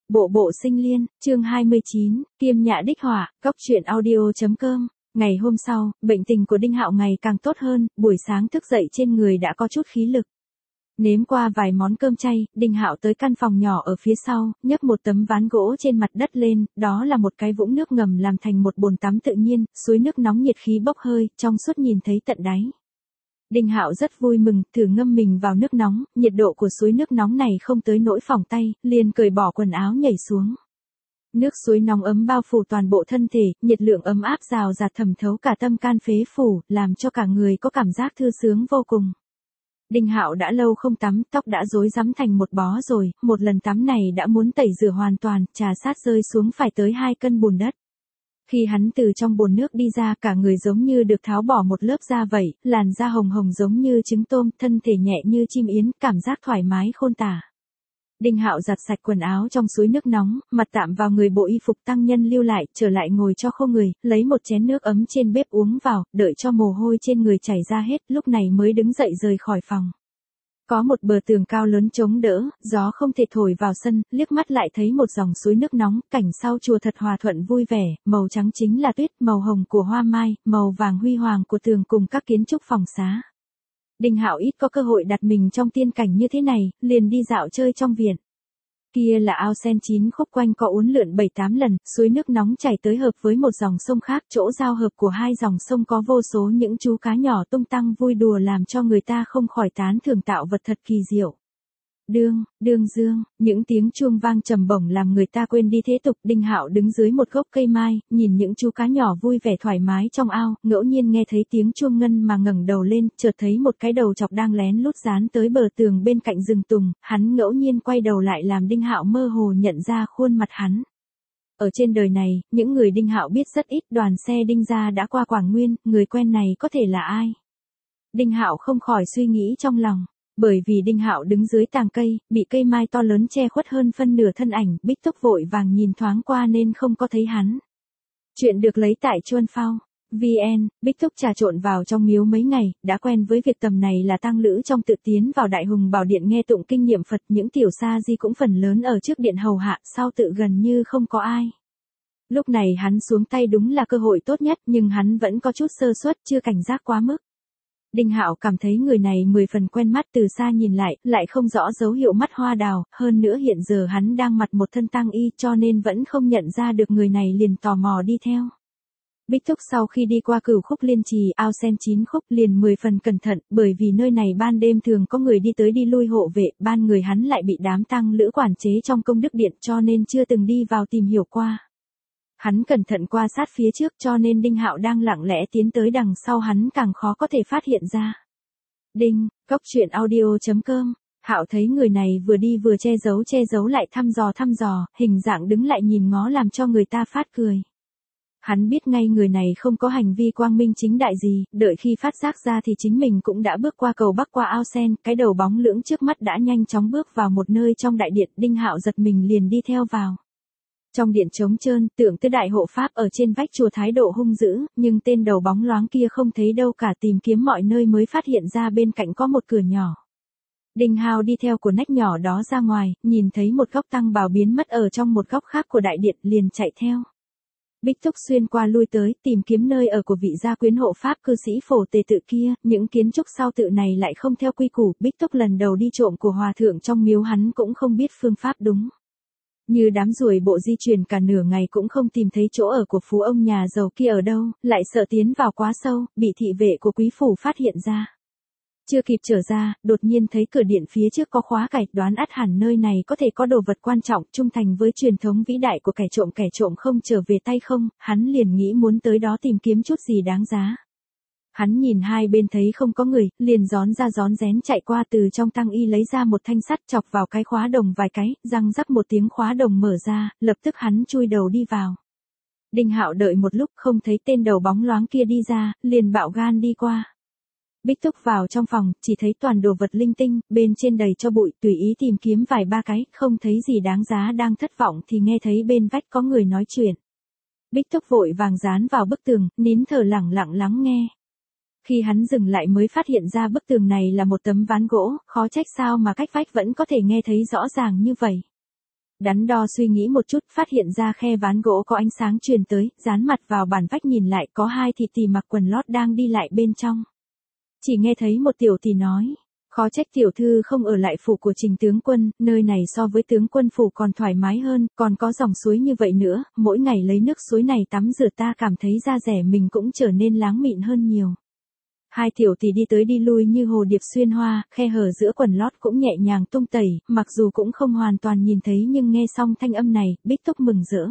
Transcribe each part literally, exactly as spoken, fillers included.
Bộ bộ sinh liên, chương hai mươi chín, Kiêm Nhã đích họa, góc truyện audio.com. Ngày hôm sau, bệnh tình của Đinh Hạo ngày càng tốt hơn, buổi sáng thức dậy trên người đã có chút khí lực. Nếm qua vài món cơm chay, Đinh Hạo tới căn phòng nhỏ ở phía sau, nhấc một tấm ván gỗ trên mặt đất lên, đó là một cái vũng nước ngầm làm thành một bồn tắm tự nhiên, suối nước nóng nhiệt khí bốc hơi, trong suốt nhìn thấy tận đáy. Đinh Hạo rất vui mừng, thử ngâm mình vào nước nóng, nhiệt độ của suối nước nóng này không tới nỗi phỏng tay, liền cởi bỏ quần áo nhảy xuống. Nước suối nóng ấm bao phủ toàn bộ thân thể, nhiệt lượng ấm áp rào rạt thẩm thấu cả tâm can phế phủ, làm cho cả người có cảm giác thư sướng vô cùng. Đinh Hạo đã lâu không tắm, tóc đã rối rắm thành một bó rồi, một lần tắm này đã muốn tẩy rửa hoàn toàn, trà sát rơi xuống phải tới hai cân bùn đất. Khi hắn từ trong bồn nước đi ra, cả người giống như được tháo bỏ một lớp da vậy, làn da hồng hồng giống như trứng tôm, thân thể nhẹ như chim yến, cảm giác thoải mái khôn tả. Đinh Hạo giặt sạch quần áo trong suối nước nóng, mặt tạm vào người bộ y phục tăng nhân lưu lại, trở lại ngồi cho khô người, lấy một chén nước ấm trên bếp uống vào, đợi cho mồ hôi trên người chảy ra hết, lúc này mới đứng dậy rời khỏi phòng. Có một bờ tường cao lớn chống đỡ, gió không thể thổi vào sân, liếc mắt lại thấy một dòng suối nước nóng, cảnh sau chùa thật hòa thuận vui vẻ, màu trắng chính là tuyết, màu hồng của hoa mai, màu vàng huy hoàng của tường cùng các kiến trúc phòng xá. Đinh Hạo ít có cơ hội đặt mình trong tiên cảnh như thế này, liền đi dạo chơi trong viện. Kia là ao sen chín khúc quanh co uốn lượn bảy tám lần, suối nước nóng chảy tới hợp với một dòng sông khác, chỗ giao hợp của hai dòng sông có vô số những chú cá nhỏ tung tăng vui đùa làm cho người ta không khỏi tán thưởng tạo vật thật kỳ diệu. Đương, đương dương, những tiếng chuông vang trầm bổng làm người ta quên đi thế tục. Đinh Hạo đứng dưới một gốc cây mai, nhìn những chú cá nhỏ vui vẻ thoải mái trong ao, ngẫu nhiên nghe thấy tiếng chuông ngân mà ngẩng đầu lên, chợt thấy một cái đầu chọc đang lén lút dán tới bờ tường bên cạnh rừng tùng, hắn ngẫu nhiên quay đầu lại làm Đinh Hạo mơ hồ nhận ra khuôn mặt hắn. Ở trên đời này, những người Đinh Hạo biết rất ít, đoàn xe Đinh gia đã qua Quảng Nguyên, người quen này có thể là ai? Đinh Hạo không khỏi suy nghĩ trong lòng. Bởi vì Đinh Hạo đứng dưới tàng cây, bị cây mai to lớn che khuất hơn phân nửa thân ảnh, Bích Túc vội vàng nhìn thoáng qua nên không có thấy hắn. Chuyện được lấy tại Chuan Phao. vê en, Bích Túc trà trộn vào trong miếu mấy ngày, đã quen với việc tầm này là tang lữ trong tự tiến vào Đại Hùng Bảo Điện nghe tụng kinh niệm Phật, những tiểu sa di cũng phần lớn ở trước điện hầu hạ, sau tự gần như không có ai. Lúc này hắn xuống tay đúng là cơ hội tốt nhất, nhưng hắn vẫn có chút sơ suất, chưa cảnh giác quá mức. Đinh Hạo cảm thấy người này mười phần quen mắt, từ xa nhìn lại, lại không rõ dấu hiệu mắt hoa đào, hơn nữa hiện giờ hắn đang mặc một thân tang y cho nên vẫn không nhận ra được người này, liền tò mò đi theo. Bích Túc sau khi đi qua Cửu Khúc Liên Trì, ao sen chín khúc, liền mười phần cẩn thận, bởi vì nơi này ban đêm thường có người đi tới đi lui hộ vệ, ban người hắn lại bị đám tang lữ quản chế trong công đức điện cho nên chưa từng đi vào tìm hiểu qua. Hắn cẩn thận qua sát phía trước cho nên Đinh Hạo đang lặng lẽ tiến tới đằng sau hắn càng khó có thể phát hiện ra. Đinh, góc truyện audio.com. Hạo thấy người này vừa đi vừa che giấu che giấu lại thăm dò thăm dò, hình dạng đứng lại nhìn ngó làm cho người ta phát cười. Hắn biết ngay người này không có hành vi quang minh chính đại gì, đợi khi phát giác ra thì chính mình cũng đã bước qua cầu bắc qua ao sen, cái đầu bóng lưỡng trước mắt đã nhanh chóng bước vào một nơi trong đại điện, Đinh Hạo giật mình liền đi theo vào. Trong điện trống trơn, tượng Tư Đại Hộ Pháp ở trên vách chùa thái độ hung dữ, nhưng tên đầu bóng loáng kia không thấy đâu cả, tìm kiếm mọi nơi mới phát hiện ra bên cạnh có một cửa nhỏ. Đinh Hạo đi theo của nách nhỏ đó ra ngoài, nhìn thấy một góc tăng bào biến mất ở trong một góc khác của đại điện, liền chạy theo. Bích Túc xuyên qua lui tới, tìm kiếm nơi ở của vị gia quyến hộ pháp cư sĩ Phổ Tề tự kia, những kiến trúc sau tự này lại không theo quy củ, Bích Túc lần đầu đi trộm của hòa thượng trong miếu hắn cũng không biết phương pháp đúng. Như đám ruồi bộ di chuyển cả nửa ngày cũng không tìm thấy chỗ ở của phú ông nhà giàu kia ở đâu, lại sợ tiến vào quá sâu, bị thị vệ của quý phủ phát hiện ra. Chưa kịp trở ra, đột nhiên thấy cửa điện phía trước có khóa cạch, đoán ắt hẳn nơi này có thể có đồ vật quan trọng, trung thành với truyền thống vĩ đại của kẻ trộm kẻ trộm không trở về tay không, hắn liền nghĩ muốn tới đó tìm kiếm chút gì đáng giá. Hắn nhìn hai bên thấy không có người, liền gión ra gión rén chạy qua, từ trong tang y lấy ra một thanh sắt chọc vào cái khóa đồng vài cái, răng rắc một tiếng khóa đồng mở ra, lập tức hắn chui đầu đi vào. Đinh Hạo đợi một lúc không thấy tên đầu bóng loáng kia đi ra, liền bạo gan đi qua. Bích Túc vào trong phòng, chỉ thấy toàn đồ vật linh tinh, bên trên đầy cho bụi, tùy ý tìm kiếm vài ba cái, không thấy gì đáng giá, đang thất vọng thì nghe thấy bên vách có người nói chuyện. Bích Túc vội vàng dán vào bức tường, nín thở lặng lặng lắng nghe. Khi hắn dừng lại mới phát hiện ra bức tường này là một tấm ván gỗ, khó trách sao mà cách vách vẫn có thể nghe thấy rõ ràng như vậy. Đắn đo suy nghĩ một chút, phát hiện ra khe ván gỗ có ánh sáng truyền tới, dán mặt vào bản vách nhìn lại, có hai thị tỳ mặc quần lót đang đi lại bên trong. Chỉ nghe thấy một tiểu tỳ nói, khó trách tiểu thư không ở lại phủ của Trình tướng quân, nơi này so với tướng quân phủ còn thoải mái hơn, còn có dòng suối như vậy nữa, mỗi ngày lấy nước suối này tắm rửa ta cảm thấy da rẻ mình cũng trở nên láng mịn hơn nhiều. Hai tiểu tỷ đi tới đi lui như hồ điệp xuyên hoa, khe hở giữa quần lót cũng nhẹ nhàng tung tẩy, mặc dù cũng không hoàn toàn nhìn thấy nhưng nghe xong thanh âm này, Bích Túc mừng rỡ.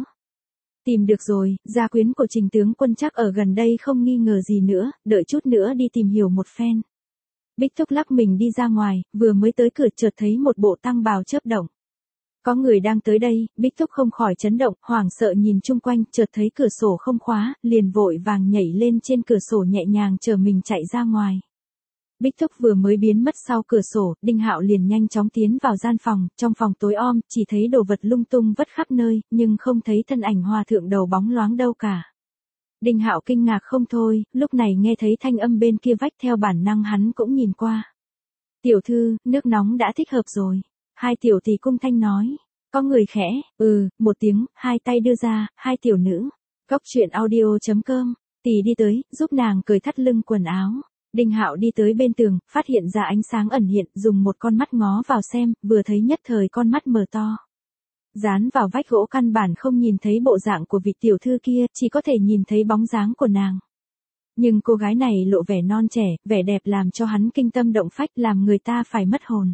Tìm được rồi, gia quyến của Trình tướng quân chắc ở gần đây không nghi ngờ gì nữa, đợi chút nữa đi tìm hiểu một phen. Bích Túc lắc mình đi ra ngoài, vừa mới tới cửa chợt thấy một bộ tăng bào chớp động. Có người đang tới đây, Bích Túc không khỏi chấn động, hoảng sợ nhìn chung quanh, chợt thấy cửa sổ không khóa, liền vội vàng nhảy lên trên cửa sổ nhẹ nhàng chờ mình chạy ra ngoài. Bích Túc vừa mới biến mất sau cửa sổ, Đinh Hạo liền nhanh chóng tiến vào gian phòng, trong phòng tối om, chỉ thấy đồ vật lung tung vất khắp nơi, nhưng không thấy thân ảnh hòa thượng đầu bóng loáng đâu cả. Đinh Hạo kinh ngạc không thôi, lúc này nghe thấy thanh âm bên kia vách theo bản năng hắn cũng nhìn qua. Tiểu thư, nước nóng đã thích hợp rồi. Hai tiểu tỷ cung thanh nói. Có người khẽ, ừ, một tiếng, hai tay đưa ra, hai tiểu nữ. Góc truyện audio chấm com, tỷ đi tới, giúp nàng cởi thắt lưng quần áo. Đinh Hạo đi tới bên tường, phát hiện ra ánh sáng ẩn hiện, dùng một con mắt ngó vào xem, vừa thấy nhất thời con mắt mở to. Dán vào vách gỗ căn bản không nhìn thấy bộ dạng của vị tiểu thư kia, chỉ có thể nhìn thấy bóng dáng của nàng. Nhưng cô gái này lộ vẻ non trẻ, vẻ đẹp làm cho hắn kinh tâm động phách, làm người ta phải mất hồn.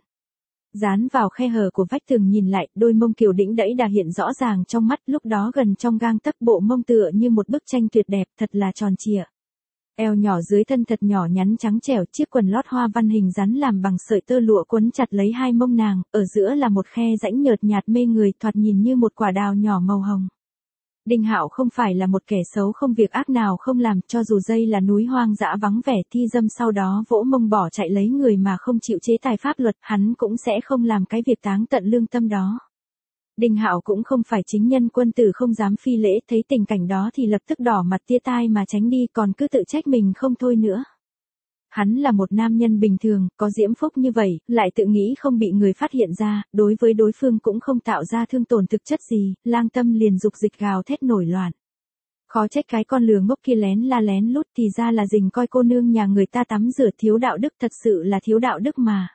Dán vào khe hở của vách tường nhìn lại, đôi mông kiều đĩnh đẫy đã hiện rõ ràng trong mắt, lúc đó gần trong gang tấc, bộ mông tựa như một bức tranh tuyệt đẹp, thật là tròn trịa. Eo nhỏ dưới thân thật nhỏ nhắn trắng trẻo, chiếc quần lót hoa văn hình rắn làm bằng sợi tơ lụa quấn chặt lấy hai mông nàng, ở giữa là một khe rãnh nhợt nhạt mê người, thoạt nhìn như một quả đào nhỏ màu hồng. Đinh Hạo không phải là một kẻ xấu, không việc ác nào không làm, cho dù dây là núi hoang dã vắng vẻ thi dâm sau đó vỗ mông bỏ chạy lấy người mà không chịu chế tài pháp luật, hắn cũng sẽ không làm cái việc táng tận lương tâm đó. Đinh Hạo cũng không phải chính nhân quân tử không dám phi lễ, thấy tình cảnh đó thì lập tức đỏ mặt tia tai mà tránh đi, còn cứ tự trách mình không thôi nữa. Hắn là một nam nhân bình thường, có diễm phúc như vậy, lại tự nghĩ không bị người phát hiện ra, đối với đối phương cũng không tạo ra thương tổn thực chất gì, lang tâm liền dục dịch gào thét nổi loạn. Khó trách cái con lừa ngốc kia lén la lén lút, thì ra là dình coi cô nương nhà người ta tắm rửa thiếu đạo đức, thật sự là thiếu đạo đức mà.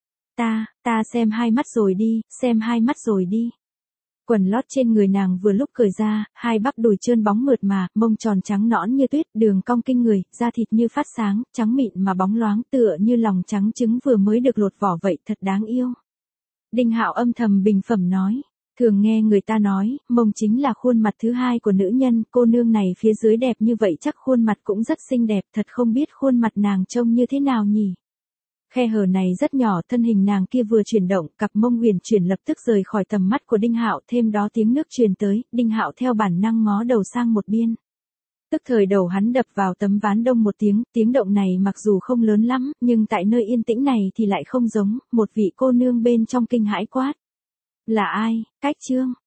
Ta, ta xem hai mắt rồi đi, xem hai mắt rồi đi. Quần lót trên người nàng vừa lúc cởi ra, hai bắp đùi trơn bóng mượt mà, mông tròn trắng nõn như tuyết, đường cong kinh người, da thịt như phát sáng, trắng mịn mà bóng loáng, tựa như lòng trắng trứng vừa mới được lột vỏ vậy, thật đáng yêu. Đinh Hạo âm thầm bình phẩm nói, thường nghe người ta nói, mông chính là khuôn mặt thứ hai của nữ nhân, cô nương này phía dưới đẹp như vậy chắc khuôn mặt cũng rất xinh đẹp, thật không biết khuôn mặt nàng trông như thế nào nhỉ. Khe hở này rất nhỏ, thân hình nàng kia vừa chuyển động, cặp mông huyền chuyển lập tức rời khỏi tầm mắt của Đinh Hạo, thêm đó tiếng nước truyền tới, Đinh Hạo theo bản năng ngó đầu sang một bên. Tức thời đầu hắn đập vào tấm ván đông một tiếng, tiếng động này mặc dù không lớn lắm, nhưng tại nơi yên tĩnh này thì lại không giống, một vị cô nương bên trong kinh hãi quát. Là ai, Cách Trương?